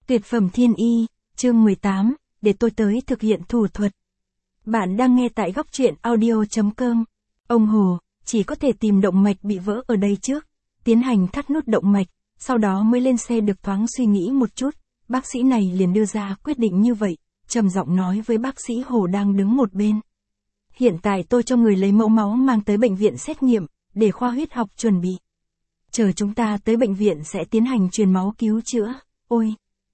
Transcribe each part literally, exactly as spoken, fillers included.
Tuyệt phẩm thiên y, chương mười tám, để tôi tới thực hiện thủ thuật. Bạn đang nghe tại góc truyện audio.com. Ông Hồ, chỉ có thể tìm động mạch bị vỡ ở đây trước, tiến hành thắt nút động mạch, sau đó mới lên xe được. Thoáng suy nghĩ một chút, bác sĩ này liền đưa ra quyết định như vậy, trầm giọng nói với bác sĩ Hồ đang đứng một bên. Hiện tại tôi cho người lấy mẫu máu mang tới bệnh viện xét nghiệm, để khoa huyết học chuẩn bị. Chờ chúng ta tới bệnh viện sẽ tiến hành truyền máu cứu chữa. Ôi!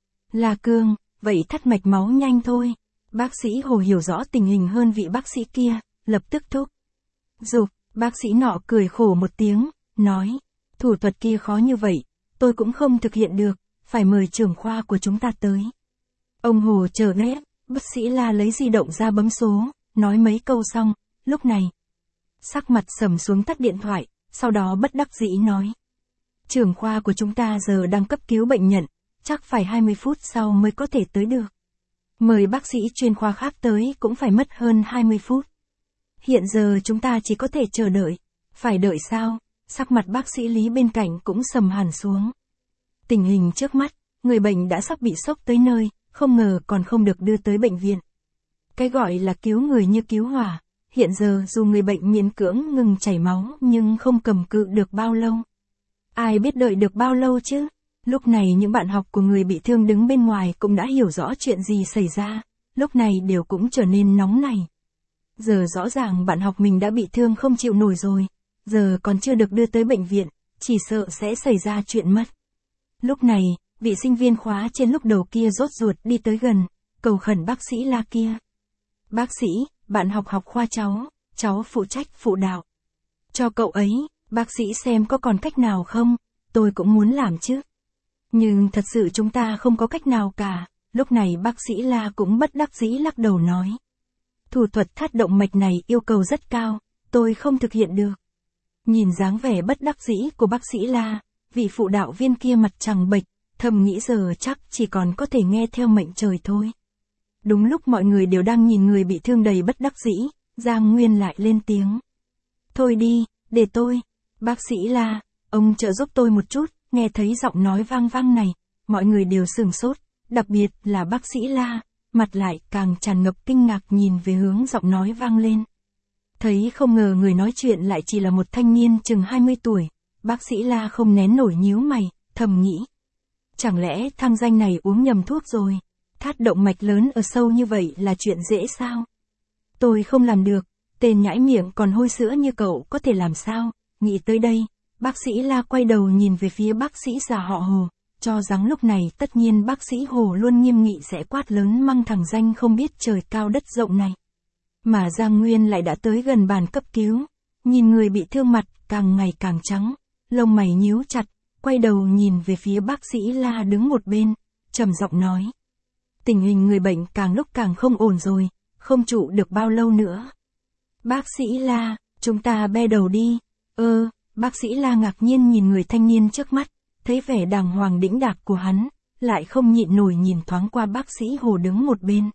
La Cương, vậy thắt mạch máu nhanh thôi. Bác sĩ Hồ hiểu rõ tình hình hơn vị bác sĩ kia, lập tức thúc giục. Bác sĩ nọ cười khổ một tiếng, nói, thủ thuật kia khó như vậy, tôi cũng không thực hiện được, phải mời trưởng khoa của chúng ta tới. Ông Hồ chờ ghét, bác sĩ La lấy di động ra bấm số, nói mấy câu xong, lúc này. Sắc mặt sầm xuống tắt điện thoại, sau đó bất đắc dĩ nói. Trưởng khoa của chúng ta giờ đang cấp cứu bệnh nhân, chắc phải hai mươi phút sau mới có thể tới được. Mời bác sĩ chuyên khoa khác tới cũng phải mất hơn hai mươi phút. Hiện giờ chúng ta chỉ có thể chờ đợi. Phải đợi sao? Sắc mặt bác sĩ Lý bên cạnh cũng sầm hẳn xuống. Tình hình trước mắt, người bệnh đã sắp bị sốc tới nơi, không ngờ còn không được đưa tới bệnh viện. Cái gọi là cứu người như cứu hỏa, hiện giờ dù người bệnh miễn cưỡng ngừng chảy máu nhưng không cầm cự được bao lâu. Ai biết đợi được bao lâu chứ? Lúc này những bạn học của người bị thương đứng bên ngoài cũng đã hiểu rõ chuyện gì xảy ra, lúc này đều cũng trở nên nóng này. Giờ rõ ràng bạn học mình đã bị thương không chịu nổi rồi, giờ còn chưa được đưa tới bệnh viện, chỉ sợ sẽ xảy ra chuyện mất. Lúc này, vị sinh viên khóa trên lúc đầu kia rốt ruột đi tới gần, cầu khẩn bác sĩ La kia. Bác sĩ, bạn học học khoa cháu, cháu phụ trách phụ đạo. Cho cậu ấy, bác sĩ xem có còn cách nào không, tôi cũng muốn làm chứ. Nhưng thật sự chúng ta không có cách nào cả, lúc này bác sĩ La cũng bất đắc dĩ lắc đầu nói. Thủ thuật thắt động mạch này yêu cầu rất cao, tôi không thực hiện được. Nhìn dáng vẻ bất đắc dĩ của bác sĩ La, vị phụ đạo viên kia mặt trắng bệch, thầm nghĩ giờ chắc chỉ còn có thể nghe theo mệnh trời thôi. Đúng lúc mọi người đều đang nhìn người bị thương đầy bất đắc dĩ, Giang Nguyên lại lên tiếng. Thôi đi, để tôi, bác sĩ La, ông trợ giúp tôi một chút. Nghe thấy giọng nói vang vang này, mọi người đều sửng sốt, đặc biệt là bác sĩ La, mặt lại càng tràn ngập kinh ngạc nhìn về hướng giọng nói vang lên. Thấy không ngờ người nói chuyện lại chỉ là một thanh niên chừng hai mươi tuổi, bác sĩ La không nén nổi nhíu mày, thầm nghĩ. Chẳng lẽ thằng danh này uống nhầm thuốc rồi, thắt động mạch lớn ở sâu như vậy là chuyện dễ sao? Tôi không làm được, tên nhãi miệng còn hôi sữa như cậu có thể làm sao, nghĩ tới đây. Bác sĩ La quay đầu nhìn về phía bác sĩ già họ Hồ, cho rằng lúc này tất nhiên bác sĩ Hồ luôn nghiêm nghị sẽ quát lớn măng thằng danh không biết trời cao đất rộng này. Mà Giang Nguyên lại đã tới gần bàn cấp cứu, nhìn người bị thương mặt càng ngày càng trắng, lông mày nhíu chặt, quay đầu nhìn về phía bác sĩ La đứng một bên, trầm giọng nói. Tình hình người bệnh càng lúc càng không ổn rồi, không trụ được bao lâu nữa. Bác sĩ La, chúng ta be đầu đi, ơ. Bác sĩ La ngạc nhiên nhìn người thanh niên trước mắt, thấy vẻ đàng hoàng đĩnh đạc của hắn, lại không nhịn nổi nhìn thoáng qua bác sĩ Hồ đứng một bên.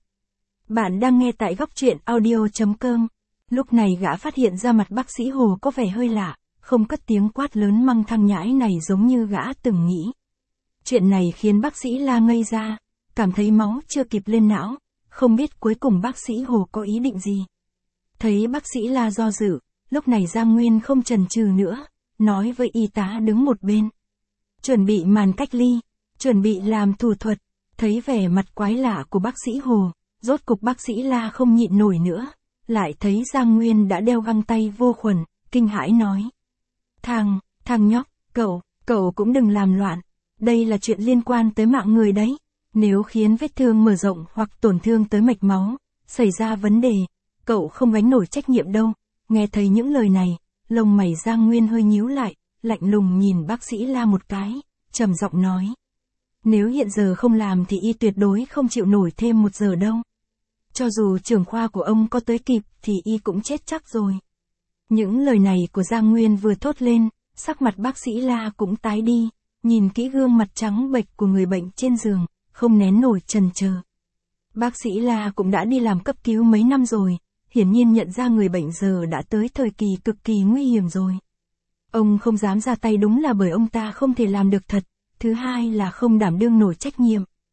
Bạn đang nghe tại góc truyện audio.com. Lúc này gã phát hiện ra mặt bác sĩ Hồ có vẻ hơi lạ, không cất tiếng quát lớn măng thằng nhãi này giống như gã từng nghĩ. Chuyện này khiến bác sĩ La ngây ra, cảm thấy máu chưa kịp lên não, không biết cuối cùng bác sĩ Hồ có ý định gì. Thấy bác sĩ La do dự. Lúc này Giang Nguyên không chần chừ nữa, nói với y tá đứng một bên. Chuẩn bị màn cách ly, chuẩn bị làm thủ thuật, thấy vẻ mặt quái lạ của bác sĩ Hồ, rốt cục bác sĩ La không nhịn nổi nữa, lại thấy Giang Nguyên đã đeo găng tay vô khuẩn, kinh hãi nói. Thằng, thằng nhóc, cậu, cậu cũng đừng làm loạn, đây là chuyện liên quan tới mạng người đấy, nếu khiến vết thương mở rộng hoặc tổn thương tới mạch máu, xảy ra vấn đề, cậu không gánh nổi trách nhiệm đâu. Nghe thấy những lời này, lông mày Giang Nguyên hơi nhíu lại, lạnh lùng nhìn bác sĩ La một cái, trầm giọng nói. Nếu hiện giờ không làm thì y tuyệt đối không chịu nổi thêm một giờ đâu. Cho dù trưởng khoa của ông có tới kịp thì y cũng chết chắc rồi. Những lời này của Giang Nguyên vừa thốt lên, sắc mặt bác sĩ La cũng tái đi, nhìn kỹ gương mặt trắng bệch của người bệnh trên giường, không nén nổi chần chờ. Bác sĩ La cũng đã đi làm cấp cứu mấy năm rồi. Hiển nhiên nhận ra người bệnh giờ đã tới thời kỳ cực kỳ nguy hiểm rồi. Ông không dám ra tay đúng là bởi ông ta không thể làm được thật, thứ hai là không đảm đương nổi trách nhiệm.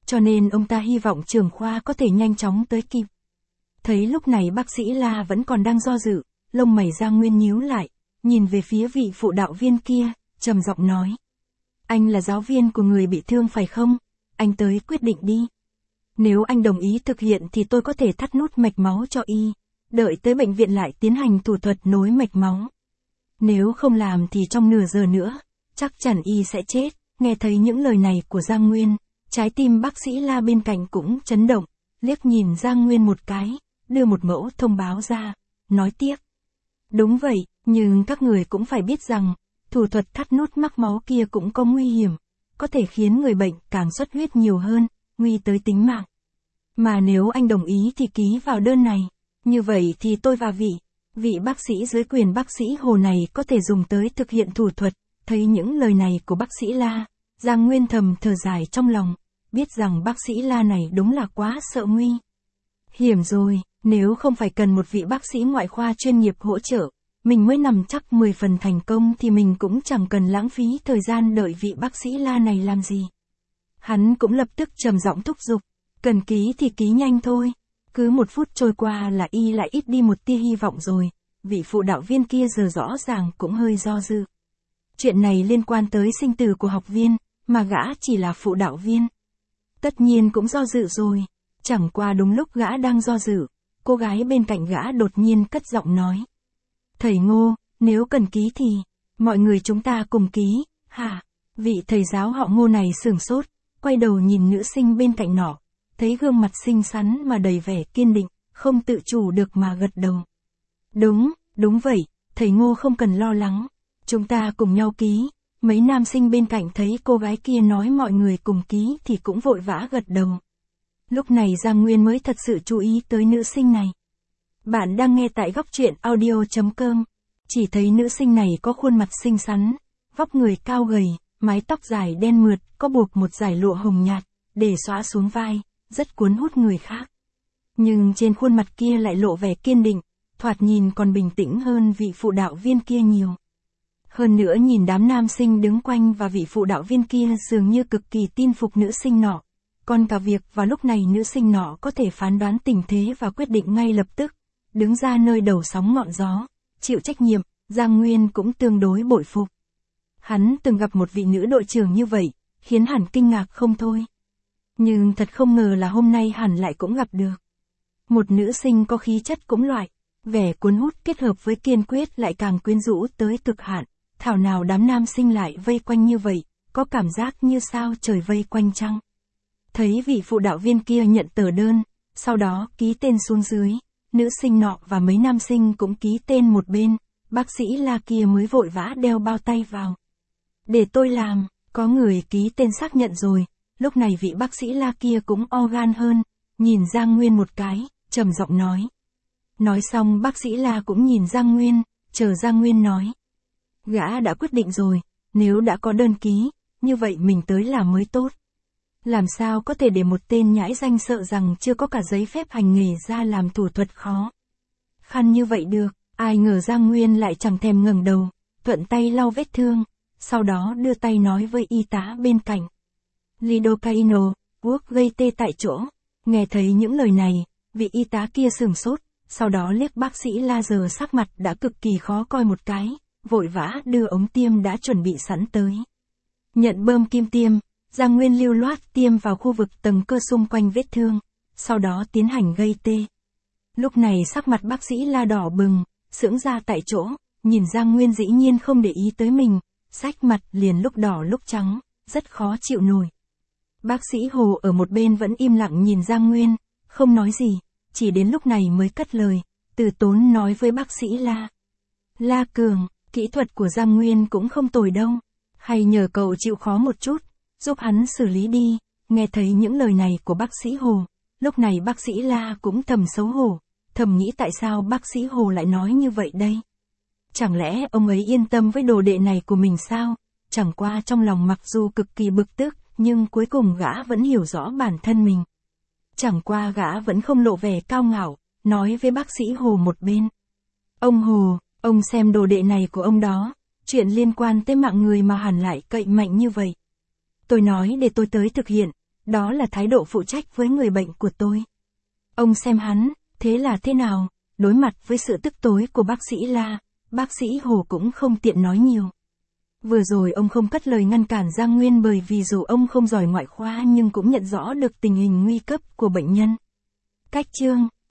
cho nên ông ta hy vọng trưởng khoa có thể nhanh chóng tới kịp. Thấy lúc này bác sĩ La vẫn còn đang do dự, lông mày Giang Nguyên nhíu lại, nhìn về phía vị phụ đạo viên kia, trầm giọng nói. Anh là giáo viên của người bị thương phải không? Anh tới quyết định đi. Nếu anh đồng ý thực hiện thì tôi có thể thắt nút mạch máu cho y, đợi tới bệnh viện lại tiến hành thủ thuật nối mạch máu. Nếu không làm thì trong nửa giờ nữa, chắc chắn y sẽ chết. Nghe thấy những lời này của Giang Nguyên, trái tim bác sĩ La bên cạnh cũng chấn động, liếc nhìn Giang Nguyên một cái, đưa một mẫu thông báo ra, nói tiếp. Đúng vậy, nhưng các người cũng phải biết rằng, thủ thuật thắt nút mắc máu kia cũng có nguy hiểm, có thể khiến người bệnh càng xuất huyết nhiều hơn, nguy tới tính mạng. Mà nếu anh đồng ý thì ký vào đơn này, như vậy thì tôi và vị, vị bác sĩ dưới quyền bác sĩ Hồ này có thể dùng tới thực hiện thủ thuật. Thấy những lời này của bác sĩ La, Giang Nguyên thầm thở dài trong lòng, biết rằng bác sĩ La này đúng là quá sợ nguy hiểm rồi, nếu không phải cần một vị bác sĩ ngoại khoa chuyên nghiệp hỗ trợ, mình mới nằm chắc mười phần thành công thì mình cũng chẳng cần lãng phí thời gian đợi vị bác sĩ La này làm gì. Hắn cũng lập tức trầm giọng thúc giục, cần ký thì ký nhanh thôi, cứ một phút trôi qua là y lại ít đi một tia hy vọng rồi, vị phụ đạo viên kia giờ rõ ràng cũng hơi do dự. Chuyện này liên quan tới sinh tử của học viên, mà gã chỉ là phụ đạo viên. Tất nhiên cũng do dự rồi, chẳng qua đúng lúc gã đang do dự, cô gái bên cạnh gã đột nhiên cất giọng nói. Thầy Ngô, nếu cần ký thì, mọi người chúng ta cùng ký, hả? Vị thầy giáo họ Ngô này sửng sốt, quay đầu nhìn nữ sinh bên cạnh nọ, thấy gương mặt xinh xắn mà đầy vẻ kiên định, không tự chủ được mà gật đầu. Đúng, đúng vậy, thầy Ngô không cần lo lắng. Chúng ta cùng nhau ký, mấy nam sinh bên cạnh thấy cô gái kia nói mọi người cùng ký thì cũng vội vã gật đầu. Lúc này Giang Nguyên mới thật sự chú ý tới nữ sinh này. Bạn đang nghe tại góc truyện audio chấm com, chỉ thấy nữ sinh này có khuôn mặt xinh xắn, vóc người cao gầy, mái tóc dài đen mượt, có buộc một dải lụa hồng nhạt, để xõa xuống vai, rất cuốn hút người khác. Nhưng trên khuôn mặt kia lại lộ vẻ kiên định, thoạt nhìn còn bình tĩnh hơn vị phụ đạo viên kia nhiều. Hơn nữa nhìn đám nam sinh đứng quanh và vị phụ đạo viên kia dường như cực kỳ tin phục nữ sinh nọ. Còn cả việc vào lúc này nữ sinh nọ có thể phán đoán tình thế và quyết định ngay lập tức, đứng ra nơi đầu sóng ngọn gió, chịu trách nhiệm, Giang Nguyên cũng tương đối bội phục. Hắn từng gặp một vị nữ đội trưởng như vậy, khiến hẳn kinh ngạc không thôi. Nhưng thật không ngờ là hôm nay hẳn lại cũng gặp được. Một nữ sinh có khí chất cũng loại, vẻ cuốn hút kết hợp với kiên quyết lại càng quyến rũ tới cực hạn. Thảo nào đám nam sinh lại vây quanh như vậy, có cảm giác như sao trời vây quanh chăng. Thấy vị phụ đạo viên kia nhận tờ đơn, sau đó ký tên xuống dưới, nữ sinh nọ và mấy nam sinh cũng ký tên một bên, bác sĩ La kia mới vội vã đeo bao tay vào. Để tôi làm, có người ký tên xác nhận rồi, lúc này vị bác sĩ La kia cũng o gan hơn, nhìn Giang Nguyên một cái, trầm giọng nói. Nói xong bác sĩ La cũng nhìn Giang Nguyên, chờ Giang Nguyên nói. Gã đã quyết định rồi, nếu đã có đơn ký, như vậy mình tới làm mới tốt. Làm sao có thể để một tên nhãi danh sợ rằng chưa có cả giấy phép hành nghề ra làm thủ thuật khó khăn như vậy được, ai ngờ Giang Nguyên lại chẳng thèm ngẩng đầu, thuận tay lau vết thương, sau đó đưa tay nói với y tá bên cạnh. Lidocaine, thuốc gây tê tại chỗ. Nghe thấy những lời này, vị y tá kia sửng sốt, sau đó liếc bác sĩ La giờ sắc mặt đã cực kỳ khó coi một cái, vội vã đưa ống tiêm đã chuẩn bị sẵn tới. Nhận bơm kim tiêm, Giang Nguyên lưu loát tiêm vào khu vực tầng cơ xung quanh vết thương, sau đó tiến hành gây tê. Lúc này sắc mặt bác sĩ La đỏ bừng, sững ra tại chỗ, nhìn Giang Nguyên dĩ nhiên không để ý tới mình, xách mặt liền lúc đỏ lúc trắng, rất khó chịu nổi. Bác sĩ Hồ ở một bên vẫn im lặng nhìn Giang Nguyên, không nói gì, chỉ đến lúc này mới cất lời, từ tốn nói với bác sĩ La. La Cường, kỹ thuật của Giang Nguyên cũng không tồi đâu, hay nhờ cậu chịu khó một chút, giúp hắn xử lý đi. Nghe thấy những lời này của bác sĩ Hồ, lúc này bác sĩ La cũng thầm xấu hổ, thầm nghĩ tại sao bác sĩ Hồ lại nói như vậy đây? Chẳng lẽ ông ấy yên tâm với đồ đệ này của mình sao? Chẳng qua trong lòng mặc dù cực kỳ bực tức, nhưng cuối cùng gã vẫn hiểu rõ bản thân mình. Chẳng qua gã vẫn không lộ vẻ cao ngạo, nói với bác sĩ Hồ một bên. Ông Hồ, ông xem đồ đệ này của ông đó, chuyện liên quan tới mạng người mà hẳn lại cậy mạnh như vậy. Tôi nói để tôi tới thực hiện, Đó là thái độ phụ trách với người bệnh của tôi. Ông xem hắn, thế là thế nào? Đối mặt với sự tức tối của bác sĩ La, bác sĩ Hồ cũng không tiện nói nhiều. Vừa rồi ông không cất lời ngăn cản Giang Nguyên bởi vì dù ông không giỏi ngoại khoa nhưng cũng nhận rõ được tình hình nguy cấp của bệnh nhân. Cách chương